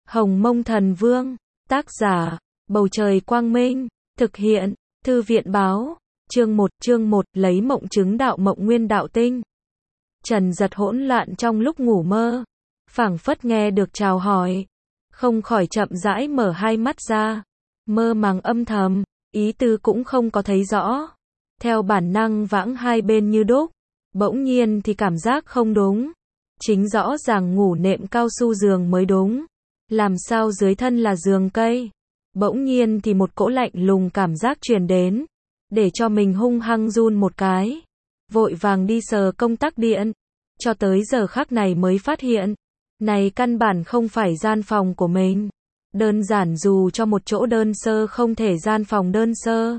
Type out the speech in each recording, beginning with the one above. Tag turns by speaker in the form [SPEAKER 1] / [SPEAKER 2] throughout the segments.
[SPEAKER 1] Hồng Mông Thần Vương, tác giả, Bầu Trời Quang Minh, thực hiện, Thư viện Báo, chương 1, lấy mộng chứng đạo mộng nguyên đạo tinh. Trần Giật hỗn loạn trong lúc ngủ mơ, phảng phất nghe được chào hỏi, không khỏi chậm rãi mở hai mắt ra, mơ màng âm thầm, ý tứ cũng không có thấy rõ. Theo bản năng vãng hai bên như đúc, bỗng nhiên thì cảm giác không đúng. Chính rõ ràng ngủ nệm cao su giường mới đúng, làm sao dưới thân là giường cây. Bỗng nhiên thì một cỗ lạnh lùng cảm giác truyền đến, để cho mình hung hăng run một cái. Vội vàng đi sờ công tắc điện, cho tới giờ khắc này mới phát hiện, này căn bản không phải gian phòng của mình. Đơn giản dù cho một chỗ đơn sơ không thể gian phòng đơn sơ.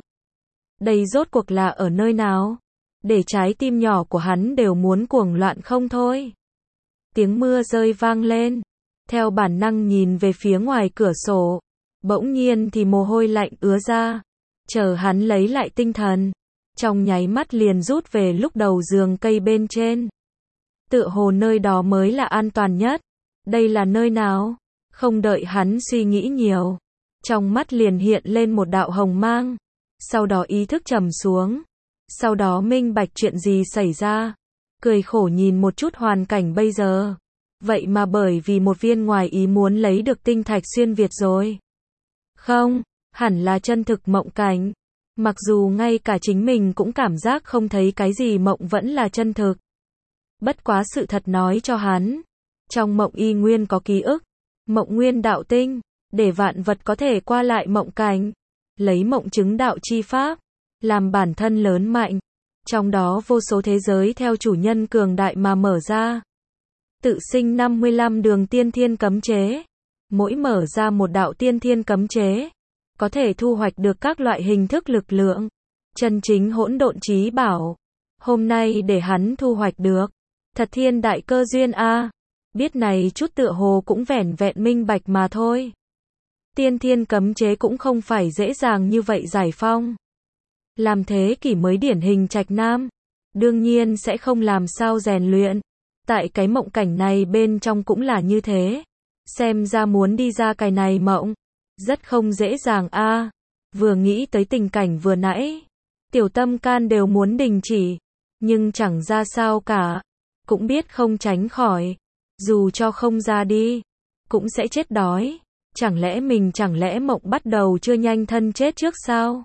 [SPEAKER 1] Đây rốt cuộc là ở nơi nào? Để trái tim nhỏ của hắn đều muốn cuồng loạn không thôi. Tiếng mưa rơi vang lên, theo bản năng nhìn về phía ngoài cửa sổ, bỗng nhiên thì mồ hôi lạnh ứa ra. Chờ hắn lấy lại tinh thần, trong nháy mắt liền rút về lúc đầu giường cây bên trên. Tựa hồ nơi đó mới là an toàn nhất. Đây là nơi nào? Không đợi hắn suy nghĩ nhiều, trong mắt liền hiện lên một đạo hồng mang. Sau đó ý thức trầm xuống, sau đó minh bạch chuyện gì xảy ra, cười khổ nhìn một chút hoàn cảnh bây giờ. Vậy mà bởi vì một viên ngoài ý muốn lấy được tinh thạch xuyên Việt rồi. Không, hẳn là chân thực mộng cảnh. Mặc dù ngay cả chính mình cũng cảm giác không thấy cái gì mộng vẫn là chân thực. Bất quá sự thật nói cho hắn, trong mộng y nguyên có ký ức, mộng nguyên đạo tinh, để vạn vật có thể qua lại mộng cảnh, lấy mộng chứng đạo chi pháp, làm bản thân lớn mạnh. Trong đó vô số thế giới theo chủ nhân cường đại mà mở ra. Tự sinh 55 đường tiên thiên cấm chế. Mỗi mở ra một đạo tiên thiên cấm chế, có thể thu hoạch được các loại hình thức lực lượng. Chân chính hỗn độn chí bảo. Hôm nay để hắn thu hoạch được. Thật thiên đại cơ duyên a. Biết này chút tựa hồ cũng vẻn vẹn minh bạch mà thôi. Tiên thiên cấm chế cũng không phải dễ dàng như vậy giải phong. Làm thế kỷ mới điển hình trạch nam, đương nhiên sẽ không làm sao rèn luyện. Tại cái mộng cảnh này bên trong cũng là như thế. Xem ra muốn đi ra cái này mộng, rất không dễ dàng a. Vừa nghĩ tới tình cảnh vừa nãy, tiểu tâm can đều muốn đình chỉ, nhưng chẳng ra sao cả. Cũng biết không tránh khỏi, dù cho không ra đi, cũng sẽ chết đói. Chẳng lẽ mộng bắt đầu chưa nhanh thân chết trước sao?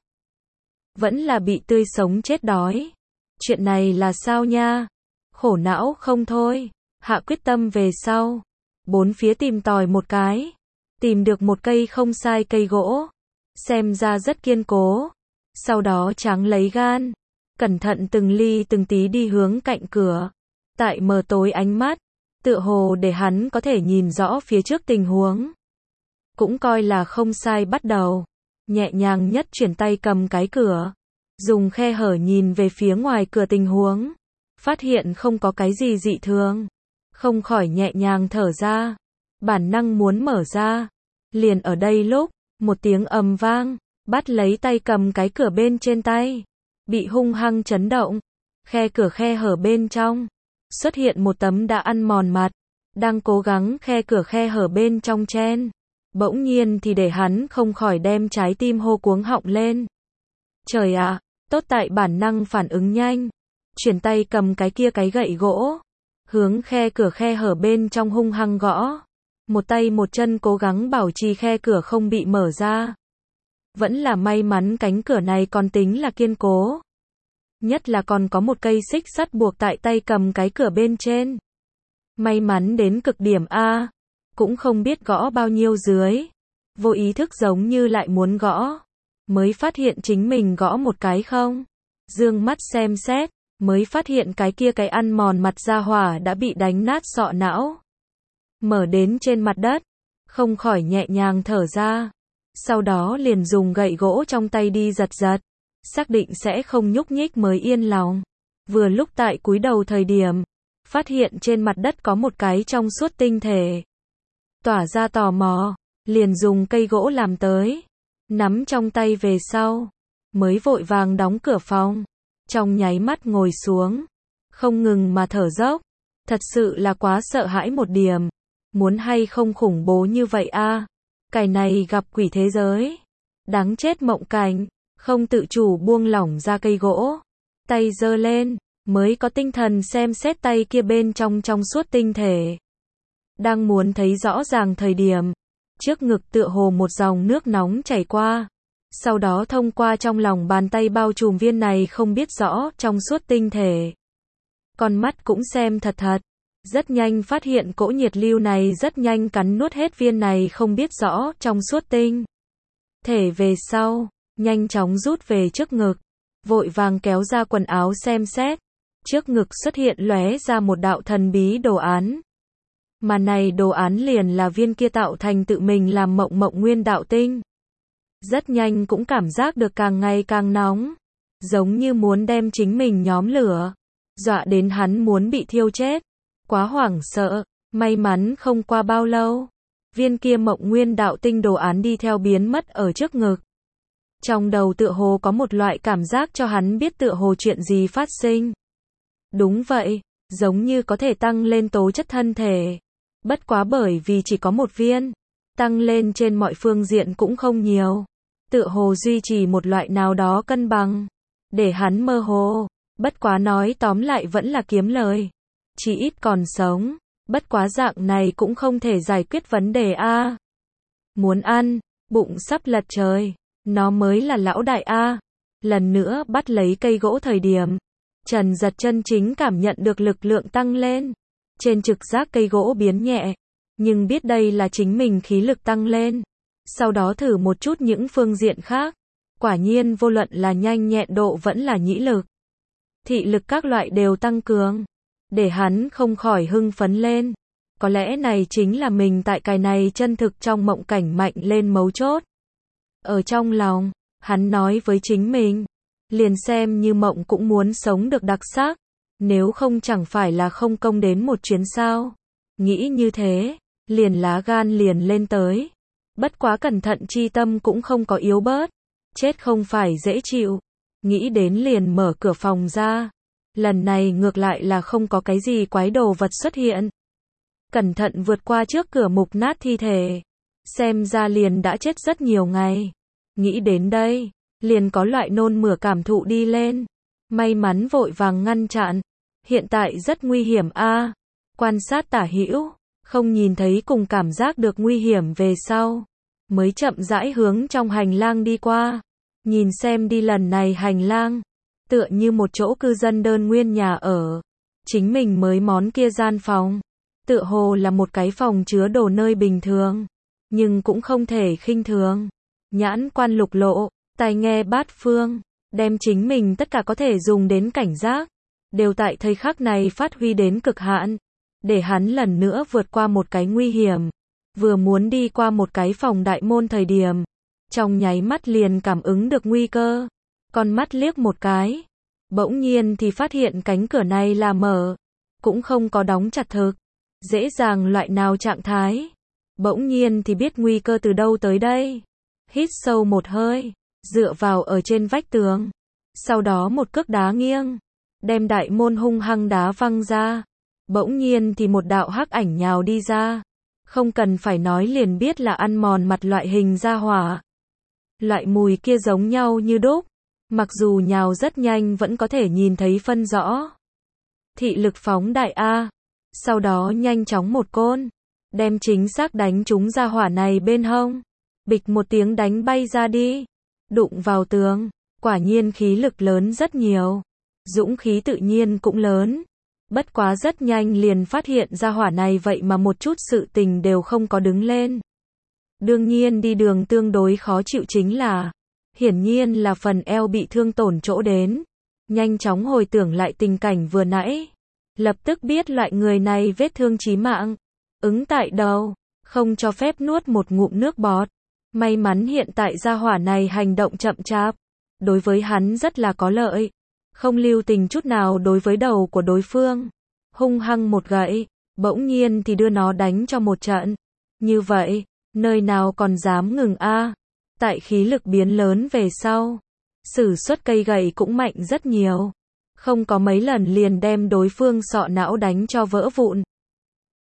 [SPEAKER 1] Vẫn là bị tươi sống chết đói. Chuyện này là sao nha? Khổ não không thôi. Hạ quyết tâm về sau, bốn phía tìm tòi một cái, tìm được một cây không sai cây gỗ, xem ra rất kiên cố. Sau đó tráng lấy gan, cẩn thận từng ly từng tí đi hướng cạnh cửa. Tại mờ tối ánh mắt, tựa hồ để hắn có thể nhìn rõ phía trước tình huống. Cũng coi là không sai bắt đầu. Nhẹ nhàng nhất chuyển tay cầm cái cửa, dùng khe hở nhìn về phía ngoài cửa tình huống. Phát hiện không có cái gì dị thường, không khỏi nhẹ nhàng thở ra. Bản năng muốn mở ra. Liền ở đây lúc, một tiếng ầm vang, bắt lấy tay cầm cái cửa bên trên tay, bị hung hăng chấn động. Khe cửa khe hở bên trong, xuất hiện một tấm đã ăn mòn mặt, đang cố gắng khe cửa khe hở bên trong chen. Bỗng nhiên thì để hắn không khỏi đem trái tim hô cuống họng lên. Trời ạ, tốt tại bản năng phản ứng nhanh. Chuyển tay cầm cái kia cái gậy gỗ, hướng khe cửa khe hở bên trong hung hăng gõ. Một tay một chân cố gắng bảo trì khe cửa không bị mở ra. Vẫn là may mắn cánh cửa này còn tính là kiên cố. Nhất là còn có một cây xích sắt buộc tại tay cầm cái cửa bên trên. May mắn đến cực điểm a. Cũng không biết gõ bao nhiêu dưới. Vô ý thức giống như lại muốn gõ. Mới phát hiện chính mình gõ một cái không. Dương mắt xem xét, mới phát hiện cái kia cái ăn mòn mặt ra hỏa đã bị đánh nát sọ não. Mở đến trên mặt đất, không khỏi nhẹ nhàng thở ra. Sau đó liền dùng gậy gỗ trong tay đi giật giật, xác định sẽ không nhúc nhích mới yên lòng. Vừa lúc tại cúi đầu thời điểm, phát hiện trên mặt đất có một cái trong suốt tinh thể. Tỏa ra tò mò, liền dùng cây gỗ làm tới, nắm trong tay về sau, mới vội vàng đóng cửa phòng. Trong nháy mắt ngồi xuống, không ngừng mà thở dốc, thật sự là quá sợ hãi một điểm. Muốn hay không khủng bố như vậy a? Cái này gặp quỷ thế giới. Đáng chết Mộng Cảnh, không tự chủ buông lỏng ra cây gỗ. Tay giơ lên, mới có tinh thần xem xét tay kia bên trong trong suốt tinh thể. Đang muốn thấy rõ ràng thời điểm, trước ngực tựa hồ một dòng nước nóng chảy qua. Sau đó thông qua trong lòng bàn tay bao trùm viên này không biết rõ trong suốt tinh thể. Con mắt cũng xem thật thật. Rất nhanh phát hiện cỗ nhiệt lưu này rất nhanh cắn nuốt hết viên này không biết rõ trong suốt tinh thể về sau, nhanh chóng rút về trước ngực, vội vàng kéo ra quần áo xem xét. Trước ngực xuất hiện lóe ra một đạo thần bí đồ án. Mà này đồ án liền là viên kia tạo thành tự mình làm mộng mộng nguyên đạo tinh. Rất nhanh cũng cảm giác được càng ngày càng nóng, giống như muốn đem chính mình nhóm lửa, dọa đến hắn muốn bị thiêu chết. Quá hoảng sợ, may mắn không qua bao lâu, viên kia mộng nguyên đạo tinh đồ án đi theo biến mất ở trước ngực. Trong đầu tựa hồ có một loại cảm giác cho hắn biết tựa hồ chuyện gì phát sinh. Đúng vậy, giống như có thể tăng lên tố chất thân thể. Bất quá bởi vì chỉ có một viên, tăng lên trên mọi phương diện cũng không nhiều. Tựa hồ duy trì một loại nào đó cân bằng, để hắn mơ hồ. Bất quá nói tóm lại vẫn là kiếm lời. Chỉ ít còn sống, bất quá dạng này cũng không thể giải quyết vấn đề a. Muốn ăn, bụng sắp lật trời, nó mới là lão đại a. Lần nữa bắt lấy cây gỗ thời điểm, Trần Giật chân chính cảm nhận được lực lượng tăng lên. Trên trực giác cây gỗ biến nhẹ, nhưng biết đây là chính mình khí lực tăng lên. Sau đó thử một chút những phương diện khác, quả nhiên vô luận là nhanh nhẹn độ vẫn là nhĩ lực, thị lực các loại đều tăng cường. Để hắn không khỏi hưng phấn lên. Có lẽ này chính là mình tại cái này chân thực trong mộng cảnh mạnh lên mấu chốt. Ở trong lòng, hắn nói với chính mình, liền xem như mộng cũng muốn sống được đặc sắc, nếu không chẳng phải là không công đến một chuyến sao. Nghĩ như thế, liền lá gan liền lên tới. Bất quá cẩn thận chi tâm cũng không có yếu bớt, chết không phải dễ chịu. Nghĩ đến liền mở cửa phòng ra. Lần này ngược lại là không có cái gì quái đồ vật xuất hiện. Cẩn thận vượt qua trước cửa mục nát thi thể. Xem ra liền đã chết rất nhiều ngày. Nghĩ đến đây, liền có loại nôn mửa cảm thụ đi lên. May mắn vội vàng ngăn chặn. Hiện tại rất nguy hiểm a. Quan sát tả hữu, không nhìn thấy cùng cảm giác được nguy hiểm về sau. Mới chậm rãi hướng trong hành lang đi qua. Nhìn xem đi lần này hành lang. Tựa như một chỗ cư dân đơn nguyên nhà ở. Chính mình mới món kia gian phòng. Tựa hồ là một cái phòng chứa đồ nơi bình thường. Nhưng cũng không thể khinh thường. Nhãn quan lục lộ, tai nghe bát phương. Đem chính mình tất cả có thể dùng đến cảnh giác. Đều tại thời khắc này phát huy đến cực hạn. Để hắn lần nữa vượt qua một cái nguy hiểm. Vừa muốn đi qua một cái phòng đại môn thời điểm. Trong nháy mắt liền cảm ứng được nguy cơ. Con mắt liếc một cái, bỗng nhiên thì phát hiện cánh cửa này là mở, cũng không có đóng chặt thực, dễ dàng loại nào trạng thái. Bỗng nhiên thì biết nguy cơ từ đâu tới đây. Hít sâu một hơi, dựa vào ở trên vách tường, sau đó một cước đá nghiêng, đem đại môn hung hăng đá văng ra. Bỗng nhiên thì một đạo hắc ảnh nhào đi ra, không cần phải nói liền biết là ăn mòn mặt loại hình gia hỏa. Loại mùi kia giống nhau như đúc. Mặc dù nhào rất nhanh vẫn có thể nhìn thấy phân rõ. Thị lực phóng đại a. Sau đó nhanh chóng một côn, đem chính xác đánh trúng ra hỏa này bên hông. Bịch một tiếng đánh bay ra đi. Đụng vào tường, quả nhiên khí lực lớn rất nhiều. Dũng khí tự nhiên cũng lớn. Bất quá rất nhanh liền phát hiện ra hỏa này vậy mà một chút sự tình đều không có đứng lên. Đương nhiên đi đường tương đối khó chịu chính là, hiển nhiên là phần eo bị thương tổn chỗ đến. Nhanh chóng hồi tưởng lại tình cảnh vừa nãy. Lập tức biết loại người này vết thương chí mạng. Ứng tại đầu, không cho phép nuốt một ngụm nước bọt. May mắn hiện tại gia hỏa này hành động chậm chạp. Đối với hắn rất là có lợi. Không lưu tình chút nào đối với đầu của đối phương. Hung hăng một gậy, bỗng nhiên thì đưa nó đánh cho một trận. Như vậy, nơi nào còn dám ngừng a? Tại khí lực biến lớn về sau, sử xuất cây gậy cũng mạnh rất nhiều. Không có mấy lần liền đem đối phương sọ não đánh cho vỡ vụn.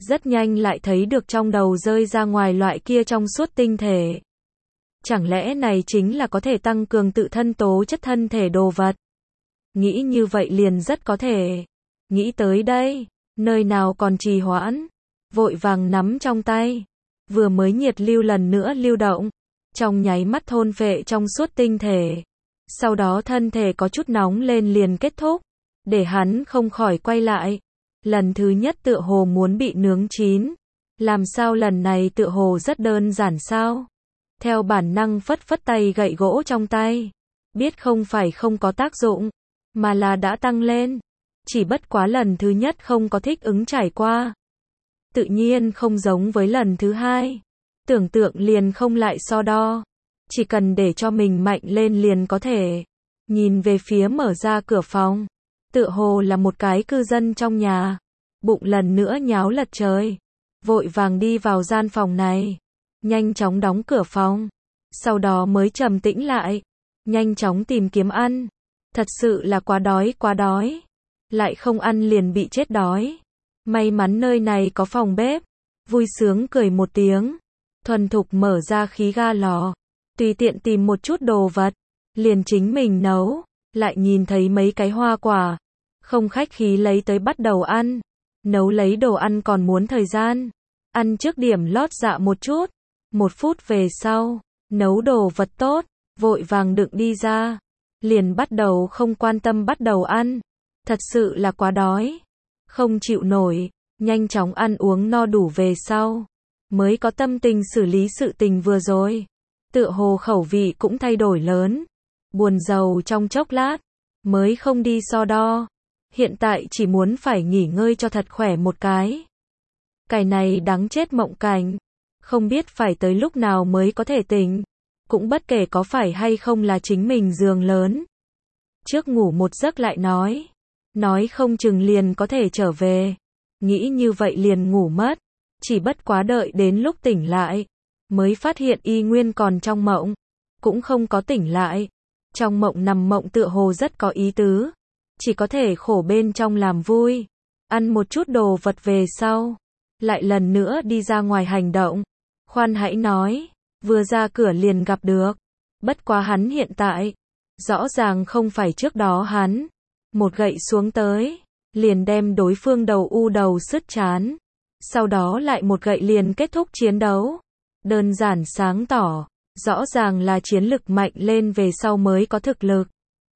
[SPEAKER 1] Rất nhanh lại thấy được trong đầu rơi ra ngoài loại kia trong suốt tinh thể. Chẳng lẽ này chính là có thể tăng cường tự thân tố chất thân thể đồ vật? Nghĩ như vậy liền rất có thể. Nghĩ tới đây, nơi nào còn trì hoãn, vội vàng nắm trong tay. Vừa mới nhiệt lưu lần nữa lưu động, trong nháy mắt thôn phệ trong suốt tinh thể. Sau đó thân thể có chút nóng lên liền kết thúc, để hắn không khỏi quay lại. Lần thứ nhất tựa hồ muốn bị nướng chín. Làm sao lần này tựa hồ rất đơn giản sao? Theo bản năng phất phất tay gậy gỗ trong tay. Biết không phải không có tác dụng, mà là đã tăng lên. Chỉ bất quá lần thứ nhất không có thích ứng trải qua. Tự nhiên không giống với lần thứ hai. Tưởng tượng liền không lại so đo. Chỉ cần để cho mình mạnh lên liền có thể. Nhìn về phía mở ra cửa phòng. Tựa hồ là một cái cư dân trong nhà. Bụng lần nữa nháo lật trời. Vội vàng đi vào gian phòng này. Nhanh chóng đóng cửa phòng. Sau đó mới trầm tĩnh lại. Nhanh chóng tìm kiếm ăn. Thật sự là quá đói quá đói. Lại không ăn liền bị chết đói. May mắn nơi này có phòng bếp. Vui sướng cười một tiếng. Thuần thục mở ra khí ga lò. Tùy tiện tìm một chút đồ vật. Liền chính mình nấu. Lại nhìn thấy mấy cái hoa quả. Không khách khí lấy tới bắt đầu ăn. Nấu lấy đồ ăn còn muốn thời gian. Ăn trước điểm lót dạ một chút. 1 phút về sau. Nấu đồ vật tốt. Vội vàng đựng đi ra. Liền bắt đầu không quan tâm bắt đầu ăn. Thật sự là quá đói. Không chịu nổi. Nhanh chóng ăn uống no đủ về sau. Mới có tâm tình xử lý sự tình vừa rồi. Tựa hồ khẩu vị cũng thay đổi lớn. Buồn rầu trong chốc lát. Mới không đi so đo. Hiện tại chỉ muốn phải nghỉ ngơi cho thật khỏe một cái. Cái này đáng chết mộng cảnh. Không biết phải tới lúc nào mới có thể tỉnh. Cũng bất kể có phải hay không là chính mình giường lớn. Trước ngủ một giấc lại nói. Nói không chừng liền có thể trở về. Nghĩ như vậy liền ngủ mất. Chỉ bất quá đợi đến lúc tỉnh lại. Mới phát hiện y nguyên còn trong mộng. Cũng không có tỉnh lại. Trong mộng nằm mộng tựa hồ rất có ý tứ. Chỉ có thể khổ bên trong làm vui. Ăn một chút đồ vật về sau. Lại lần nữa đi ra ngoài hành động. Khoan hãy nói. Vừa ra cửa liền gặp được. Bất quá hắn hiện tại. Rõ ràng không phải trước đó hắn. Một gậy xuống tới. Liền đem đối phương đầu u đầu sứt chán. Sau đó lại một gậy liền kết thúc chiến đấu. Đơn giản sáng tỏ. Rõ ràng là chiến lực mạnh lên về sau mới có thực lực.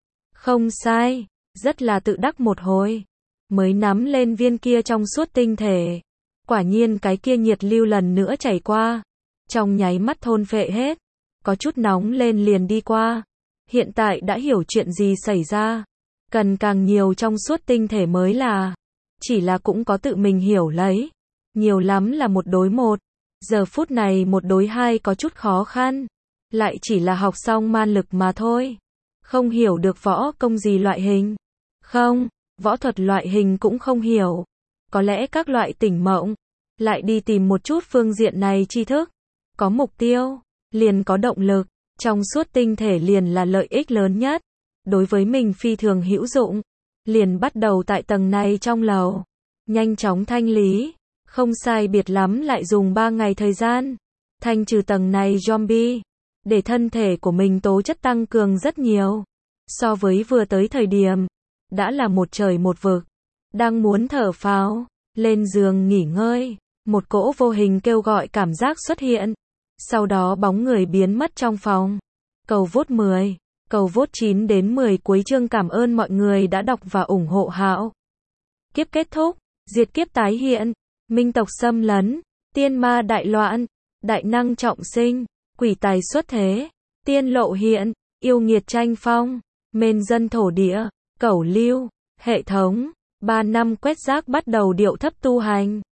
[SPEAKER 1] Không sai. Rất là tự đắc một hồi. Mới nắm lên viên kia trong suốt tinh thể. Quả nhiên cái kia nhiệt lưu lần nữa chảy qua. Trong nháy mắt thôn phệ hết. Có chút nóng lên liền đi qua. Hiện tại đã hiểu chuyện gì xảy ra. Cần càng nhiều trong suốt tinh thể mới là. Chỉ là cũng có tự mình hiểu lấy. Nhiều lắm là 1 đối 1. Giờ phút này 1 đối 2 có chút khó khăn. Lại chỉ là học xong man lực mà thôi. Không hiểu được võ công gì loại hình. Không, võ thuật loại hình cũng không hiểu. Có lẽ các loại tỉnh mộng. Lại đi tìm một chút phương diện này tri thức. Có mục tiêu, liền có động lực. Trong suốt tinh thể liền là lợi ích lớn nhất. Đối với mình phi thường hữu dụng. Liền bắt đầu tại tầng này trong lầu. Nhanh chóng thanh lý. Không sai biệt lắm lại dùng 3 ngày thời gian. Thanh trừ tầng này zombie. Để thân thể của mình tố chất tăng cường rất nhiều. So với vừa tới thời điểm. Đã là một trời một vực. Đang muốn thở phào. Lên giường nghỉ ngơi. Một cỗ vô hình kêu gọi cảm giác xuất hiện. Sau đó bóng người biến mất trong phòng. Cầu vote 10. Cầu vote 9 đến 10 cuối chương. Cảm ơn mọi người đã đọc và ủng hộ Hạo. Kiếp kết thúc. Diệt kiếp tái hiện. Minh tộc xâm lấn. Tiên ma đại loạn. Đại năng trọng sinh. Quỷ tài xuất thế. Tiên lộ hiện. Yêu nghiệt tranh phong. Mên dân thổ địa. Cẩu lưu. Hệ thống. 3 năm quét rác bắt đầu điệu thấp tu hành.